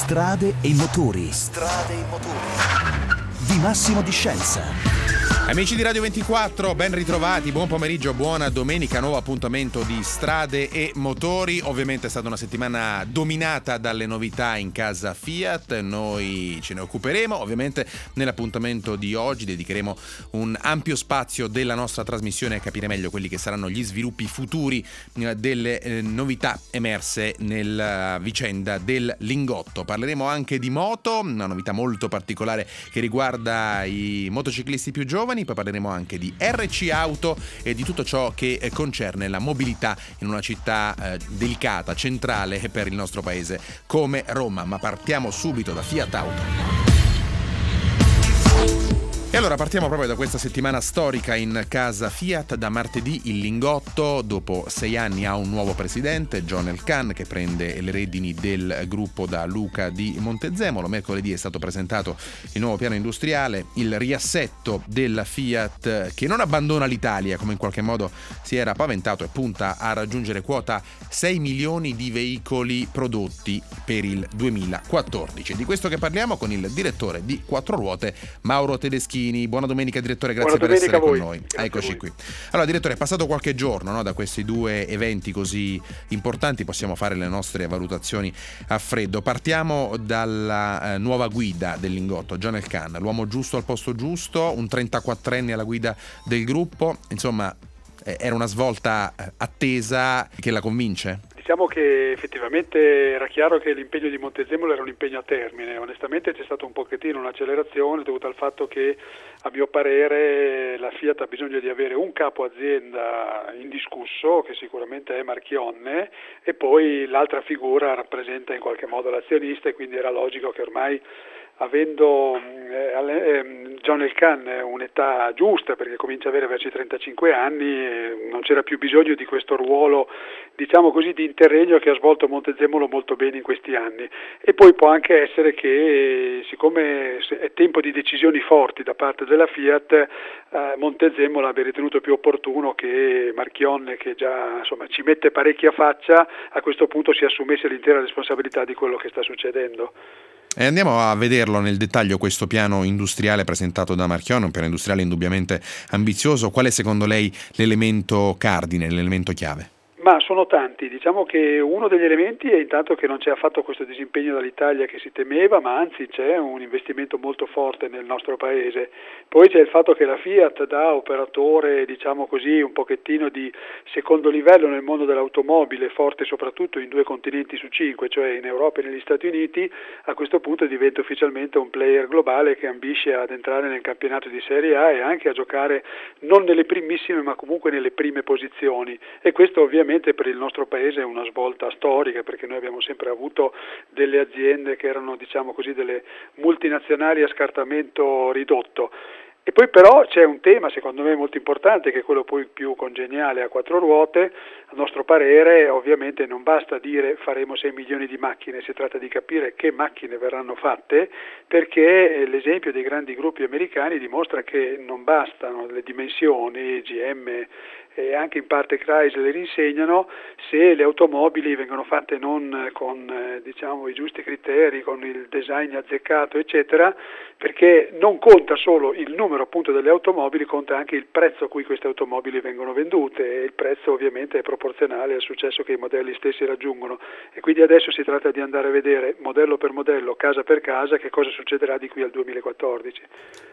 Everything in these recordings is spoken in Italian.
Strade e motori. Strade e motori. Di Massimo Di Scienza. Amici di Radio 24, ben ritrovati, buon pomeriggio, buona domenica, nuovo appuntamento di Strade e Motori. Ovviamente è stata una settimana dominata dalle novità in casa Fiat, noi ce ne occuperemo. Ovviamente nell'appuntamento di oggi dedicheremo un ampio spazio della nostra trasmissione a capire meglio quelli che saranno gli sviluppi futuri delle novità emerse nella vicenda del Lingotto. Parleremo anche di moto, una novità molto particolare che riguarda i motociclisti più giovani. Poi parleremo anche di RC Auto e di tutto ciò che concerne la mobilità in una città delicata, centrale per il nostro paese come Roma. Ma partiamo subito da Fiat Auto. E allora partiamo proprio da questa settimana storica in casa Fiat. Da martedì il Lingotto, dopo 6 anni, ha un nuovo presidente, John Elkann, che prende le redini del gruppo da Luca di Montezemolo. Mercoledì è stato presentato il nuovo piano industriale, il riassetto della Fiat che non abbandona l'Italia come in qualche modo si era paventato e punta a raggiungere quota 6 milioni di veicoli prodotti per il 2014. Di questo che parliamo con il direttore di Quattro Ruote, Mauro Tedeschini. Buona domenica direttore, grazie per essere con noi. Eccoci qui. Allora direttore, è passato qualche giorno, no, da questi due eventi così importanti, possiamo fare le nostre valutazioni a freddo. Partiamo dalla nuova guida del Lingotto, John Elkann, l'uomo giusto al posto giusto, un 34enne alla guida del gruppo, insomma era una svolta attesa che la convince? Diciamo che effettivamente era chiaro che l'impegno di Montezemolo era un impegno a termine. Onestamente c'è stato un pochettino un'accelerazione dovuta al fatto che, a mio parere, la Fiat ha bisogno di avere un capo azienda indiscusso, che sicuramente è Marchionne, e poi l'altra figura rappresenta in qualche modo l'azionista, e quindi era logico che ormai, avendo John Elkann un'età giusta, perché comincia ad avere verso i 35 anni, non c'era più bisogno di questo ruolo, diciamo così, di interregno che ha svolto Montezemolo molto bene in questi anni. E poi può anche essere che, siccome è tempo di decisioni forti da parte della Fiat, Montezemolo abbia ritenuto più opportuno che Marchionne, che già insomma ci mette parecchia faccia, a questo punto si assumesse l'intera responsabilità di quello che sta succedendo. E andiamo a vederlo nel dettaglio questo piano industriale presentato da Marchionne, un piano industriale indubbiamente ambizioso. Qual è secondo lei l'elemento cardine, l'elemento chiave? Ma sono tanti, diciamo che uno degli elementi è intanto che non c'è affatto questo disimpegno dall'Italia che si temeva, ma anzi c'è un investimento molto forte nel nostro paese. Poi c'è il fatto che la Fiat, da operatore, diciamo così, un pochettino di secondo livello nel mondo dell'automobile, forte soprattutto in 2 continenti su 5, cioè in Europa e negli Stati Uniti, a questo punto diventa ufficialmente un player globale che ambisce ad entrare nel campionato di Serie A e anche a giocare non nelle primissime ma comunque nelle prime posizioni, e questo ovviamente per il nostro paese è una svolta storica, perché noi abbiamo sempre avuto delle aziende che erano, diciamo così, delle multinazionali a scartamento ridotto. E poi però c'è un tema secondo me molto importante, che è quello poi più congeniale a Quattro Ruote. A nostro parere ovviamente non basta dire faremo 6 milioni di macchine, si tratta di capire che macchine verranno fatte, perché l'esempio dei grandi gruppi americani dimostra che non bastano le dimensioni, GM e anche in parte Chrysler insegnano, se le automobili vengono fatte non con diciamo i giusti criteri, con il design azzeccato eccetera, perché non conta solo il numero appunto delle automobili, conta anche il prezzo a cui queste automobili vengono vendute, e il prezzo ovviamente è proporzionale al successo che i modelli stessi raggiungono, e quindi adesso si tratta di andare a vedere modello per modello, casa per casa, che cosa succederà di qui al 2014.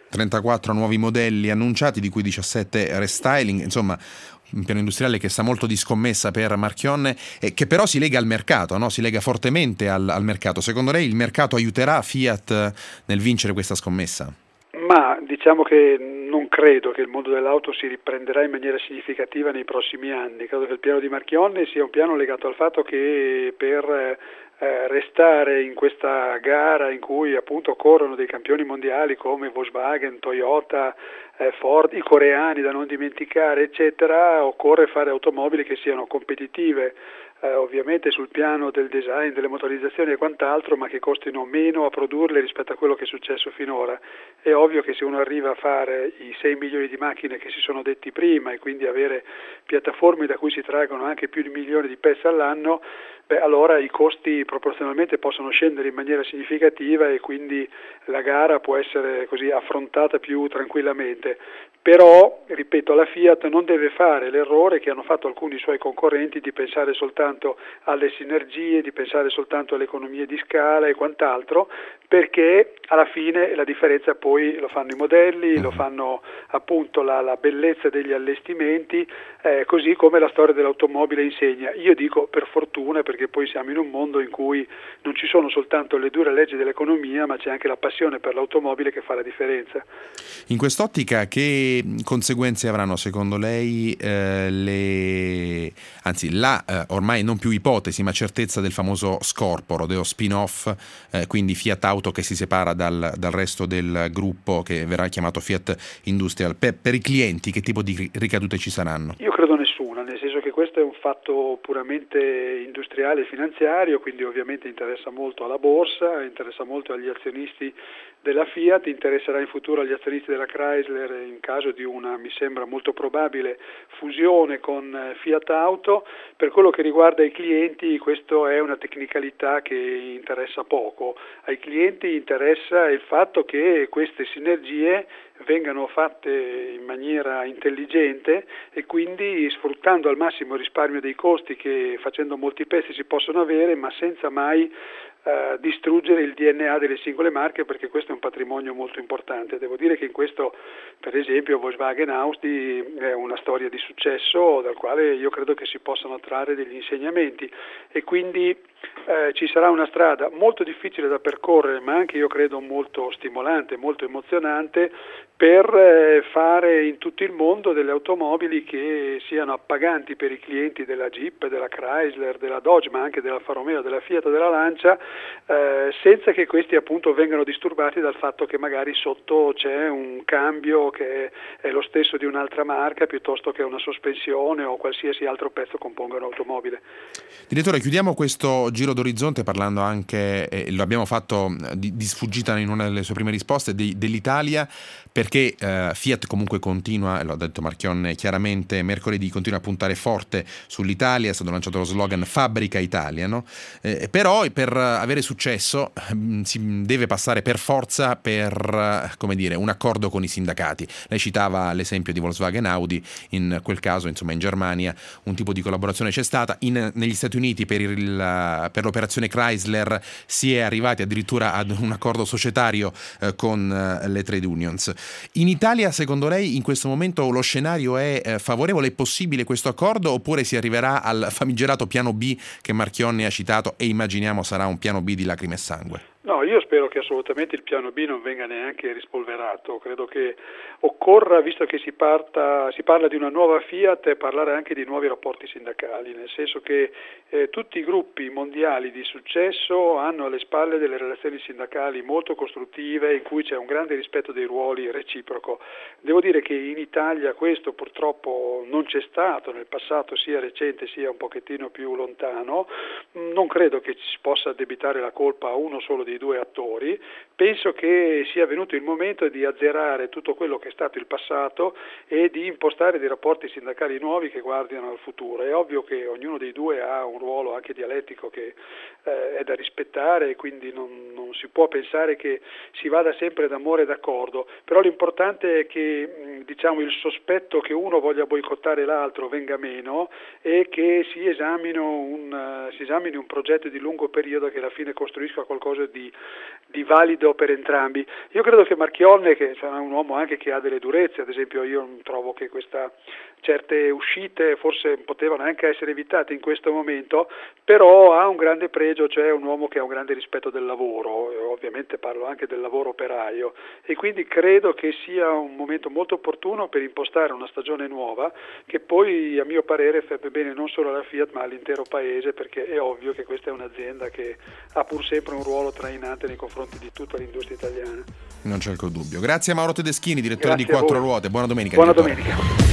34 nuovi modelli annunciati, di cui 17 restyling, insomma un piano industriale che sa molto di scommessa per Marchionne, che però si lega al mercato, no? Si lega fortemente al mercato. Secondo lei il mercato aiuterà Fiat nel vincere questa scommessa? Ma diciamo che non credo che il mondo dell'auto si riprenderà in maniera significativa nei prossimi anni. Credo che il piano di Marchionne sia un piano legato al fatto che per restare in questa gara in cui appunto corrono dei campioni mondiali come Volkswagen, Toyota, Ford, i coreani da non dimenticare eccetera, occorre fare automobili che siano competitive ovviamente sul piano del design, delle motorizzazioni e quant'altro, ma che costino meno a produrle rispetto a quello che è successo finora. È ovvio che se uno arriva a fare i 6 milioni di macchine che si sono detti prima, e quindi avere piattaforme da cui si traggono anche più di 1 milione di pezzi all'anno, allora i costi proporzionalmente possono scendere in maniera significativa e quindi la gara può essere così affrontata più tranquillamente. Però, ripeto, la Fiat non deve fare l'errore che hanno fatto alcuni suoi concorrenti di pensare soltanto alle sinergie, di pensare soltanto alle economie di scala e quant'altro, perché alla fine la differenza poi lo fanno i modelli, lo fanno appunto la bellezza degli allestimenti, così come la storia dell'automobile insegna. Io dico per fortuna, perché poi siamo in un mondo in cui non ci sono soltanto le dure leggi dell'economia, ma c'è anche la passione per l'automobile che fa la differenza. In quest'ottica che conseguenze avranno secondo lei la ormai non più ipotesi ma certezza del famoso scorporo, dello spin-off, quindi Fiat Auto che si separa dal resto del gruppo che verrà chiamato Fiat Industrial? Per i clienti che tipo di ricadute ci saranno? Io credo nessuna, nel senso che questo è un fatto puramente industriale e finanziario, quindi ovviamente interessa molto alla borsa, interessa molto agli azionisti della Fiat, interesserà in futuro agli azionisti della Chrysler in caso di una, mi sembra molto probabile, fusione con Fiat Auto. Per quello che riguarda i clienti, questo è una tecnicalità che interessa poco. Ai clienti interessa il fatto che queste sinergie vengano fatte in maniera intelligente e quindi sfruttando al massimo il risparmio dei costi che facendo molti pezzi si possono avere, ma senza mai distruggere il DNA delle singole marche, perché questo è un patrimonio molto importante. Devo dire che in questo, per esempio, Volkswagen Audi è una storia di successo dal quale io credo che si possano trarre degli insegnamenti e quindi ci sarà una strada molto difficile da percorrere, ma anche io credo molto stimolante, molto emozionante, per fare in tutto il mondo delle automobili che siano appaganti per i clienti della Jeep, della Chrysler, della Dodge, ma anche della Alfa Romeo, della Fiat o della Lancia, senza che questi appunto vengano disturbati dal fatto che magari sotto c'è un cambio che è lo stesso di un'altra marca piuttosto che una sospensione o qualsiasi altro pezzo componga un'automobile. Direttore, chiudiamo questo giro d'orizzonte parlando anche, lo abbiamo fatto di sfuggita in una delle sue prime risposte, dell'Italia, perché Fiat comunque continua, l'ha detto Marchionne chiaramente, mercoledì continua a puntare forte sull'Italia, è stato lanciato lo slogan Fabbrica Italia, no? Però per avere successo si deve passare per forza per, come dire, un accordo con i sindacati. Lei citava l'esempio di Volkswagen Audi, in quel caso insomma in Germania un tipo di collaborazione c'è stata, negli Stati Uniti per l'operazione Chrysler si è arrivati addirittura ad un accordo societario con le trade unions. In Italia, secondo lei, in questo momento lo scenario è favorevole? È possibile questo accordo oppure si arriverà al famigerato piano B che Marchionne ha citato e immaginiamo sarà un piano B di lacrime e sangue? No, io spero che assolutamente il piano B non venga neanche rispolverato. Credo che occorra, visto che si parla di una nuova Fiat, parlare anche di nuovi rapporti sindacali, nel senso che tutti i gruppi mondiali di successo hanno alle spalle delle relazioni sindacali molto costruttive in cui c'è un grande rispetto dei ruoli reciproco. Devo dire che in Italia questo purtroppo non c'è stato nel passato, sia recente sia un pochettino più lontano. Non credo che ci si possa addebitare la colpa a uno solo dei due attori. Penso che sia venuto il momento di azzerare tutto quello che è stato il passato e di impostare dei rapporti sindacali nuovi che guardino al futuro. È ovvio che ognuno dei due ha un ruolo anche dialettico che è da rispettare e quindi non si può pensare che si vada sempre d'amore e d'accordo, però l'importante è che il sospetto che uno voglia boicottare l'altro venga meno e che si esamini un progetto di lungo periodo che alla fine costruisca qualcosa di valido per entrambi. Io credo che Marchionne, che è un uomo anche che ha delle durezze, ad esempio io trovo che certe uscite forse potevano anche essere evitate in questo momento, però ha un grande pregio, cioè un uomo che ha un grande rispetto del lavoro, ovviamente parlo anche del lavoro operaio, e quindi credo che sia un momento molto opportuno per impostare una stagione nuova che poi a mio parere farebbe bene non solo alla Fiat ma all'intero paese, perché è ovvio che questa è un'azienda che ha pur sempre un ruolo trainante nei confronti di tutta l'industria italiana. Non c'è alcun dubbio. Grazie a Mauro Tedeschini, direttore Grazie di Quattro Ruote. Buona domenica. Buona direttore. domenica.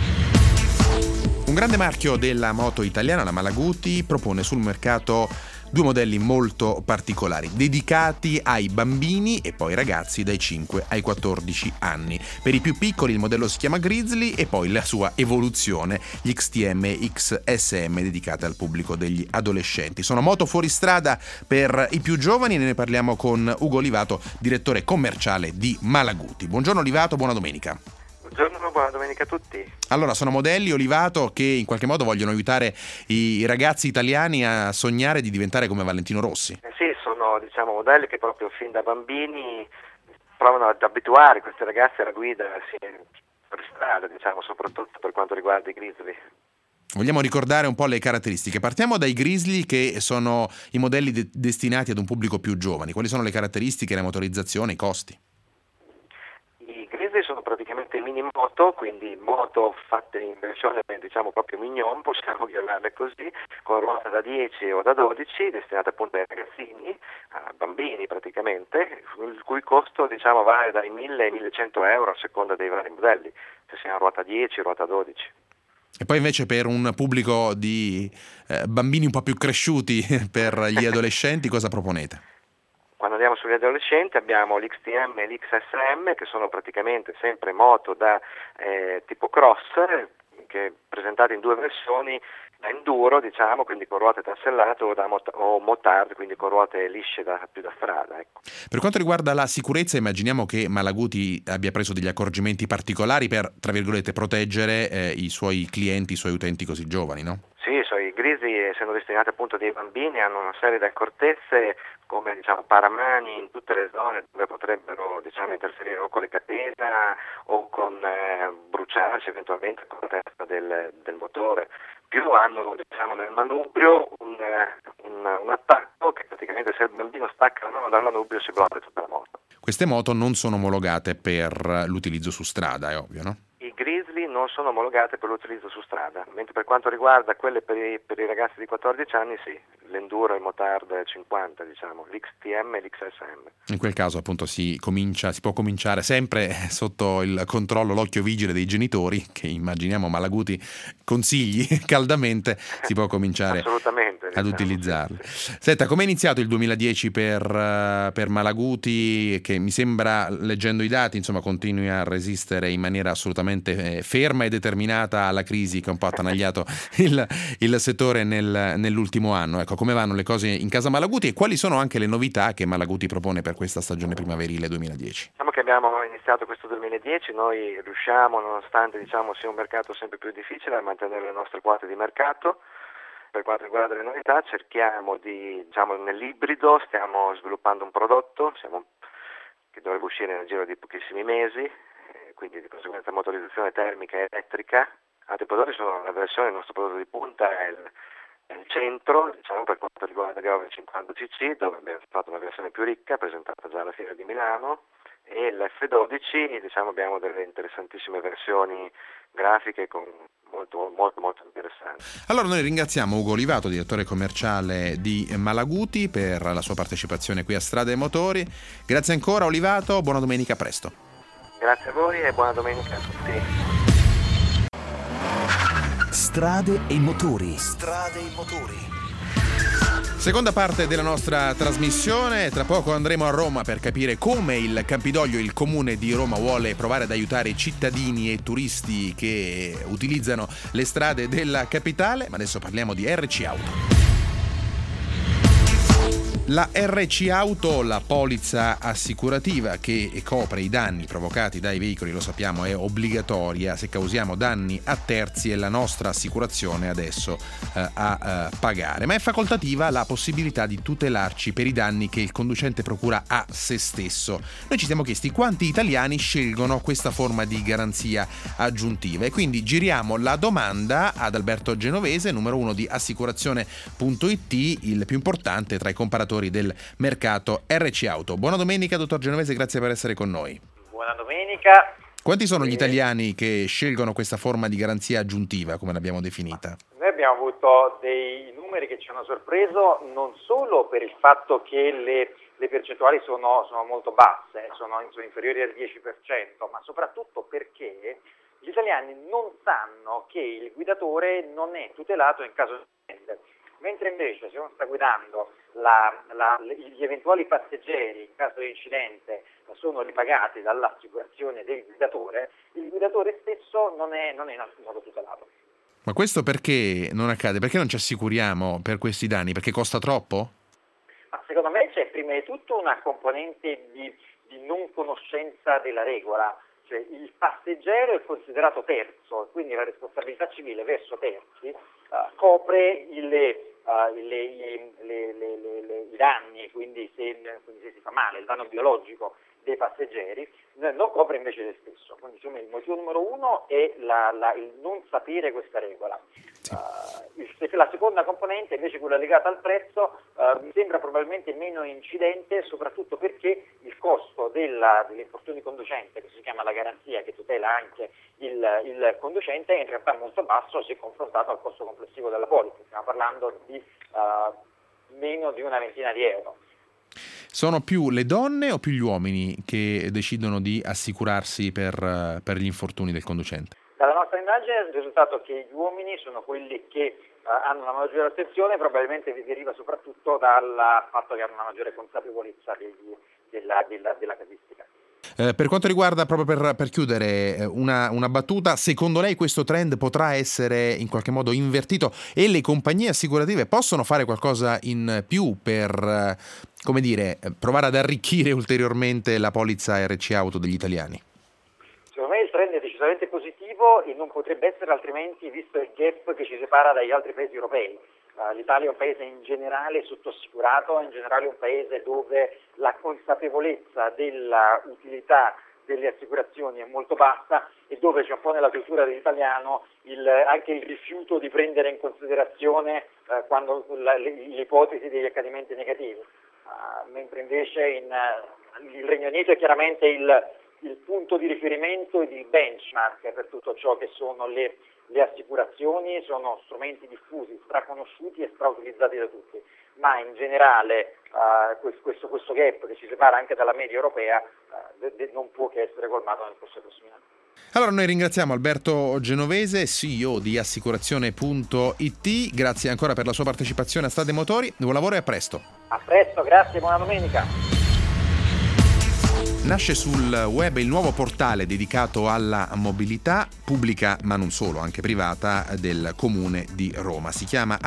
Un grande marchio della moto italiana, la Malaguti, propone sul mercato due modelli molto particolari, dedicati ai bambini e poi ragazzi dai 5 ai 14 anni. Per i più piccoli il modello si chiama Grizzly e poi la sua evoluzione, gli XTM e XSM, dedicate al pubblico degli adolescenti. Sono moto fuori strada per i più giovani, ne parliamo con Ugo Olivato, direttore commerciale di Malaguti. Buongiorno Olivato, buona domenica. Buongiorno, buona domenica a tutti. Allora, sono modelli, Olivato, che in qualche modo vogliono aiutare i ragazzi italiani a sognare di diventare come Valentino Rossi. Sì, sono modelli che proprio fin da bambini provano ad abituare questi ragazzi alla guida per strada, soprattutto per quanto riguarda i Grizzly. Vogliamo ricordare un po' le caratteristiche. Partiamo dai Grizzly, che sono i modelli destinati ad un pubblico più giovane. Quali sono le caratteristiche, la motorizzazione, i costi? I Grizzly sono praticamente mini moto, quindi moto fatte in versione proprio mignon, possiamo chiamarle così, con ruota da 10 o da 12, destinate appunto ai ragazzini, a bambini praticamente, il cui costo va dai 1.000 ai 1.100 euro a seconda dei vari modelli, se sia ruota 10 o ruota 12. E poi invece per un pubblico di bambini un po' più cresciuti, per gli adolescenti, cosa proponete? Quando andiamo sugli adolescenti abbiamo l'XTM e l'XSM, che sono praticamente sempre moto da tipo cross, che presentati in due versioni, da enduro quindi con ruote tassellate, o motard, quindi con ruote lisce più da strada. Ecco. Per quanto riguarda la sicurezza, immaginiamo che Malaguti abbia preso degli accorgimenti particolari per, tra virgolette, proteggere i suoi clienti, i suoi utenti così giovani, no? Sì, i Grizzly, essendo destinati appunto dei bambini, hanno una serie di accortezze come paramani in tutte le zone dove potrebbero interferire o con le catene o con bruciarsi eventualmente con la testa del motore. Più hanno nel manubrio un attacco che praticamente, se il bambino stacca la mano dal manubrio, si blocca tutta la moto. Queste moto non sono omologate per l'utilizzo su strada, è ovvio, no? I Grizzly non sono omologate per l'utilizzo su strada, mentre per quanto riguarda quelle per i ragazzi di 14 anni sì, l'enduro e il motard 50, l'XTM e l'XSM. In quel caso appunto si può cominciare sempre sotto il controllo, l'occhio vigile dei genitori, che immaginiamo Malaguti consigli caldamente, si può cominciare ad utilizzarle. Senta, come è iniziato il 2010 per Malaguti, che mi sembra, leggendo i dati, continui a resistere in maniera assolutamente ferma e determinata alla crisi che un po' ha attanagliato il settore nell'ultimo anno. Ecco, come vanno le cose in casa Malaguti e quali sono anche le novità che Malaguti propone per questa stagione primaverile 2010? Diciamo che abbiamo iniziato questo 2010, noi riusciamo, nonostante sia un mercato sempre più difficile, a mantenere le nostre quote di mercato. Per quanto riguarda le novità, cerchiamo nell'ibrido stiamo sviluppando un prodotto che dovrebbe uscire nel giro di pochissimi mesi, quindi di conseguenza motorizzazione termica e elettrica. Altri prodotti sono la versione del nostro prodotto di punta, è il centro, per quanto riguarda Grover 50cc, dove abbiamo fatto una versione più ricca, presentata già alla Fiera di Milano, e l'F12, abbiamo delle interessantissime versioni grafiche con molto interessanti. Allora noi ringraziamo Ugo Olivato, direttore commerciale di Malaguti, per la sua partecipazione qui a Strade e Motori. Grazie ancora Olivato, buona domenica, a presto. Grazie a voi e buona domenica a tutti. Strade e motori. Strade e motori. Seconda parte della nostra trasmissione, tra poco andremo a Roma per capire come il Campidoglio, il comune di Roma, vuole provare ad aiutare i cittadini e turisti che utilizzano le strade della capitale, ma adesso parliamo di RC Auto. La RC Auto, la polizza assicurativa che copre i danni provocati dai veicoli, lo sappiamo, è obbligatoria se causiamo danni a terzi, e la nostra assicurazione adesso a pagare, ma è facoltativa la possibilità di tutelarci per i danni che il conducente procura a se stesso. Noi ci siamo chiesti quanti italiani scelgono questa forma di garanzia aggiuntiva e quindi giriamo la domanda ad Alberto Genovese, numero 1 di assicurazione.it, il più importante tra i comparatori del mercato RC Auto. Buona domenica, dottor Genovese, grazie per essere con noi. Buona domenica. Quanti sono gli italiani che scelgono questa forma di garanzia aggiuntiva, come l'abbiamo definita? Noi abbiamo avuto dei numeri che ci hanno sorpreso, non solo per il fatto che le percentuali sono molto basse, sono inferiori al 10%, ma soprattutto perché gli italiani non sanno che il guidatore non è tutelato in caso di incidente. mentre invece se uno sta guidando gli eventuali passeggeri in caso di incidente sono ripagati dall'assicurazione del guidatore, il guidatore stesso non è in alcun modo tutelato. Ma questo perché non accade? Perché non ci assicuriamo per questi danni? Perché costa troppo? Ma secondo me c'è prima di tutto una componente di non conoscenza della regola, cioè il passeggero è considerato terzo, quindi la responsabilità civile verso terzi copre i danni, quindi se si fa male, il danno biologico dei passeggeri, non copre invece se stesso. Quindi insomma, il motivo numero uno è il non sapere questa regola. La seconda componente, invece quella legata al prezzo, mi sembra probabilmente meno incidente, soprattutto perché il costo dell'infortunio conducente, che si chiama la garanzia, che tutela anche il conducente, è in realtà molto basso se confrontato al costo complessivo della polizza. Stiamo parlando di meno di una ventina di euro. Sono più le donne o più gli uomini che decidono di assicurarsi per gli infortuni del conducente? Dalla nostra indagine è il risultato che gli uomini sono quelli che hanno una maggiore attenzione, probabilmente deriva soprattutto dal fatto che hanno una maggiore consapevolezza della casistica. Per quanto riguarda, proprio per chiudere, una battuta, secondo lei questo trend potrà essere in qualche modo invertito e le compagnie assicurative possono fare qualcosa in più per, come dire, provare ad arricchire ulteriormente la polizza RC Auto degli italiani? Secondo me il trend è decisamente positivo e non potrebbe essere altrimenti, visto il gap che ci separa dagli altri paesi europei. L'Italia è un paese in generale sottoassicurato, in generale un paese dove la consapevolezza dell'utilità delle assicurazioni è molto bassa e dove c'è un po' nella cultura dell'italiano anche il rifiuto di prendere in considerazione quando le ipotesi degli accadimenti negativi, mentre invece il Regno Unito è chiaramente il punto di riferimento ed il benchmark per tutto ciò che sono le assicurazioni. Sono strumenti diffusi, straconosciuti e strautilizzati da tutti, ma in generale questo gap che ci separa anche dalla media europea non può che essere colmato nel corso dei prossimi anni. Allora noi ringraziamo Alberto Genovese, CEO di Assicurazione.it, grazie ancora per la sua partecipazione a Strade e Motori, buon lavoro e a presto. A presto, grazie, buona domenica. Nasce sul web il nuovo portale dedicato alla mobilità pubblica, ma non solo, anche privata, del Comune di Roma. Si chiama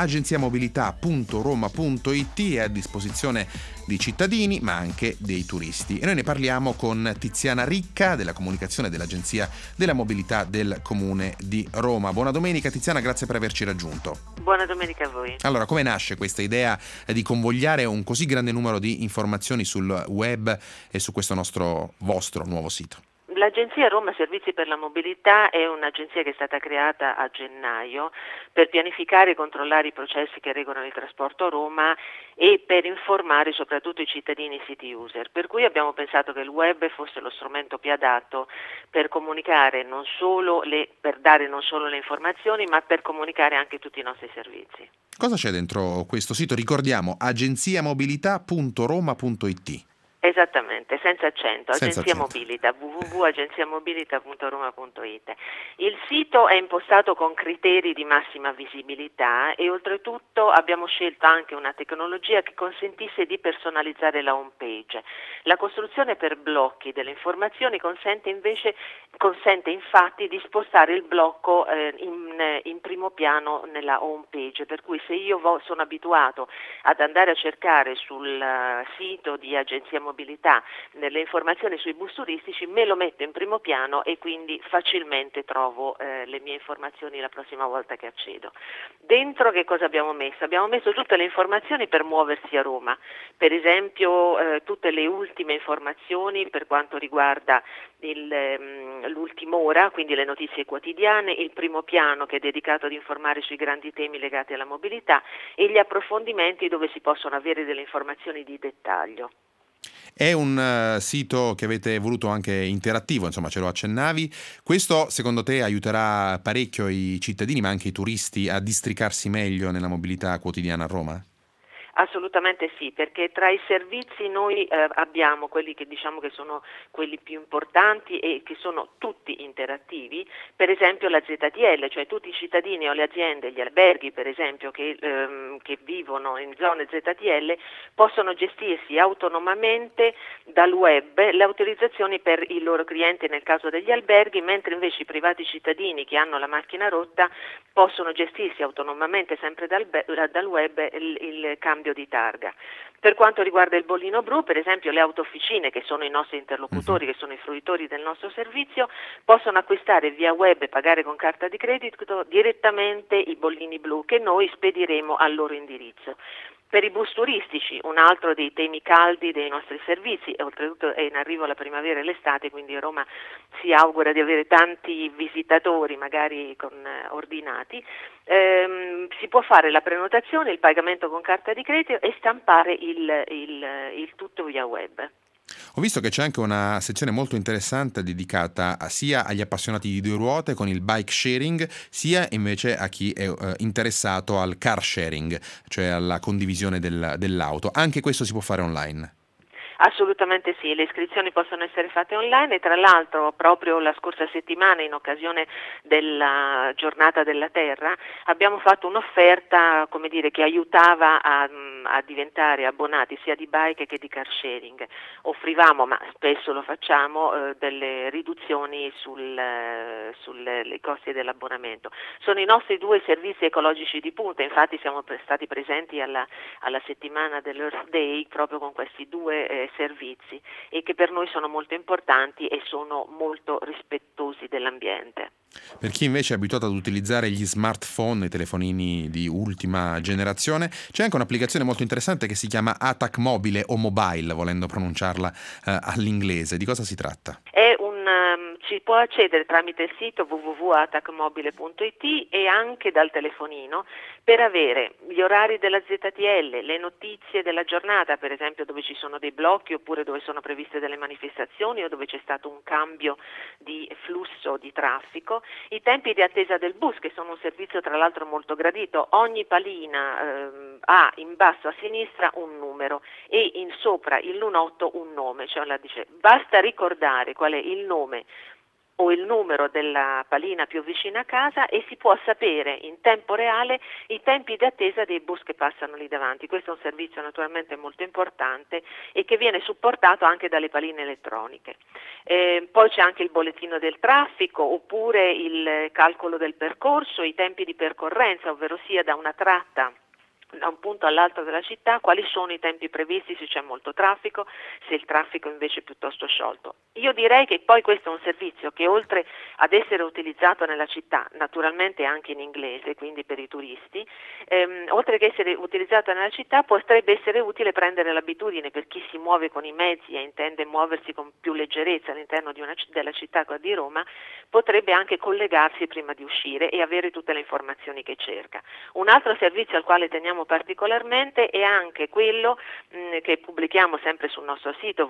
agenziamobilità.roma.it, è a disposizione di cittadini, ma anche dei turisti. E noi ne parliamo con Tiziana Ricca, della comunicazione dell'Agenzia della Mobilità del Comune di Roma. Buona domenica Tiziana, grazie per averci raggiunto. Buona domenica a voi. Allora, come nasce questa idea di convogliare un così grande numero di informazioni sul web e su questo vostro nuovo sito? L'Agenzia Roma Servizi per la Mobilità è un'agenzia che è stata creata a gennaio per pianificare e controllare i processi che regolano il trasporto a Roma e per informare soprattutto i cittadini e i city user. Per cui abbiamo pensato che il web fosse lo strumento più adatto per comunicare per dare non solo le informazioni, ma per comunicare anche tutti i nostri servizi. Cosa c'è dentro questo sito? Ricordiamo agenziamobilità.roma.it. Esattamente, senza accento, Senza Agenzia accento. Mobilità, www.agenziamobilità.roma.it. Il sito è impostato con criteri di massima visibilità e oltretutto abbiamo scelto anche una tecnologia che consentisse di personalizzare la home page. La costruzione per blocchi delle informazioni consente infatti di spostare il blocco in primo piano nella home page, per cui se io sono abituato ad andare a cercare sul sito di Agenzia Mobilità nelle informazioni sui bus turistici, me lo metto in primo piano e quindi facilmente trovo le mie informazioni la prossima volta che accedo. Dentro che cosa abbiamo messo? Abbiamo messo tutte le informazioni per muoversi a Roma, per esempio tutte le ultime informazioni per quanto riguarda l'ultima ora, quindi le notizie quotidiane, il primo piano che è dedicato ad informare sui grandi temi legati alla mobilità e gli approfondimenti dove si possono avere delle informazioni di dettaglio. È un sito che avete voluto anche interattivo, insomma ce lo accennavi. Questo secondo te aiuterà parecchio i cittadini ma anche i turisti a districarsi meglio nella mobilità quotidiana a Roma? Assolutamente sì, perché tra i servizi noi abbiamo quelli che diciamo che sono quelli più importanti e che sono tutti interattivi, per esempio la ZTL, cioè tutti i cittadini o le aziende, gli alberghi per esempio che vivono in zone ZTL possono gestirsi autonomamente dal web le autorizzazioni per i loro clienti nel caso degli alberghi, mentre invece i privati cittadini che hanno la macchina rotta possono gestirsi autonomamente sempre dal web il cambio di targa. Per quanto riguarda il bollino blu, per esempio le autofficine, che sono i nostri interlocutori, che sono i fruitori del nostro servizio, possono acquistare via web e pagare con carta di credito direttamente i bollini blu che noi spediremo al loro indirizzo. Per i bus turistici, un altro dei temi caldi dei nostri servizi, e oltretutto è in arrivo la primavera e l'estate, quindi Roma si augura di avere tanti visitatori, magari ordinati, si può fare la prenotazione, il pagamento con carta di credito e stampare il tutto via web. Ho visto che c'è anche una sezione molto interessante dedicata sia agli appassionati di due ruote con il bike sharing, sia invece a chi è interessato al car sharing, cioè alla condivisione dell'auto. Anche questo si può fare online. Assolutamente sì, le iscrizioni possono essere fatte online e tra l'altro proprio la scorsa settimana in occasione della giornata della terra abbiamo fatto un'offerta, come dire, che aiutava a diventare abbonati sia di bike che di car sharing. Offrivamo, ma spesso lo facciamo, delle riduzioni sui costi dell'abbonamento. Sono i nostri due servizi ecologici di punta, infatti siamo stati presenti alla settimana dell'Earth Day proprio con questi due servizi e che per noi sono molto importanti e sono molto rispettosi dell'ambiente. Per chi invece è abituato ad utilizzare gli smartphone, i telefonini di ultima generazione, c'è anche un'applicazione molto interessante che si chiama ATAC Mobile o Mobile, volendo pronunciarla all'inglese. Di cosa si tratta? Si può accedere tramite il sito www.atacmobile.it e anche dal telefonino per avere gli orari della ZTL, le notizie della giornata, per esempio dove ci sono dei blocchi oppure dove sono previste delle manifestazioni o dove c'è stato un cambio di flusso di traffico, i tempi di attesa del bus, che sono un servizio tra l'altro molto gradito. Ogni palina ha in basso a sinistra un numero e in sopra il lunotto un nome, cioè basta ricordare qual è il nome o il numero della palina più vicina a casa e si può sapere in tempo reale i tempi di attesa dei bus che passano lì davanti. Questo è un servizio naturalmente molto importante e che viene supportato anche dalle paline elettroniche. Poi c'è anche il bollettino del traffico oppure il calcolo del percorso, i tempi di percorrenza, ovvero sia da una tratta da un punto all'altro della città, quali sono i tempi previsti, se c'è molto traffico, se il traffico invece è piuttosto sciolto. Io direi che poi questo è un servizio che oltre ad essere utilizzato nella città, naturalmente anche in inglese, quindi per i turisti, oltre che essere utilizzato nella città potrebbe essere utile prendere l'abitudine per chi si muove con i mezzi e intende muoversi con più leggerezza all'interno della città di Roma, potrebbe anche collegarsi prima di uscire e avere tutte le informazioni che cerca. Un altro servizio al quale teniamo particolarmente è anche quello che pubblichiamo sempre sul nostro sito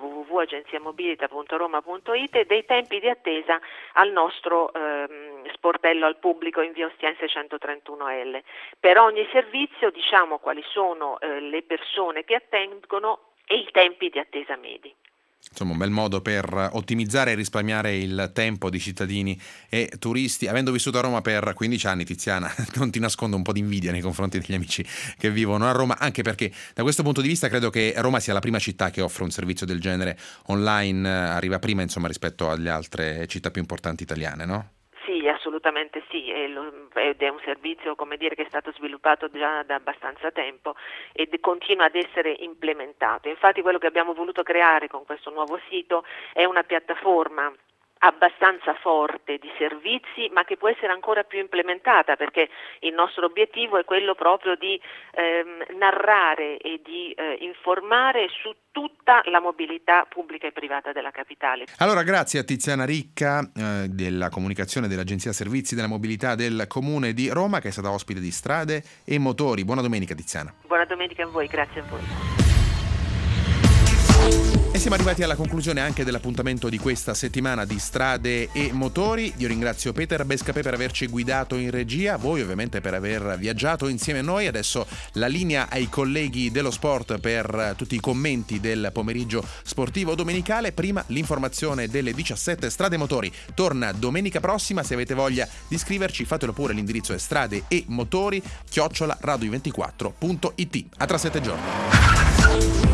www.agenziamobilita.roma.it dei tempi di attesa al nostro sportello al pubblico in via Ostiense 131L. Per ogni servizio diciamo quali sono le persone che attendono e i tempi di attesa medi. Insomma, un bel modo per ottimizzare e risparmiare il tempo di cittadini e turisti. Avendo vissuto a Roma per 15 anni, Tiziana, non ti nascondo un po' di invidia nei confronti degli amici che vivono a Roma, anche perché da questo punto di vista credo che Roma sia la prima città che offre un servizio del genere online, arriva prima insomma rispetto alle altre città più importanti italiane, no? Sì, assolutamente sì, ed è un servizio, come dire, che è stato sviluppato già da abbastanza tempo ed continua ad essere implementato. Infatti quello che abbiamo voluto creare con questo nuovo sito è una piattaforma abbastanza forte di servizi, ma che può essere ancora più implementata, perché il nostro obiettivo è quello proprio di narrare e di informare su tutta la mobilità pubblica e privata della capitale. Allora, grazie a Tiziana Ricca della comunicazione dell'Agenzia Servizi della Mobilità del Comune di Roma, che è stata ospite di Strade e Motori. Buona domenica, Tiziana. Buona domenica a voi, grazie a voi. siamo arrivati alla conclusione anche dell'appuntamento di questa settimana di Strade e Motori. Io ringrazio Peter Bescapè per averci guidato in regia, voi ovviamente per aver viaggiato insieme a noi. Adesso la linea ai colleghi dello sport per tutti i commenti del pomeriggio sportivo domenicale. Prima l'informazione delle 17. Strade e Motori torna domenica prossima. Se avete voglia di scriverci, fatelo pure, l'indirizzo è stradeemotori@radio24.it. A tra 7 giorni.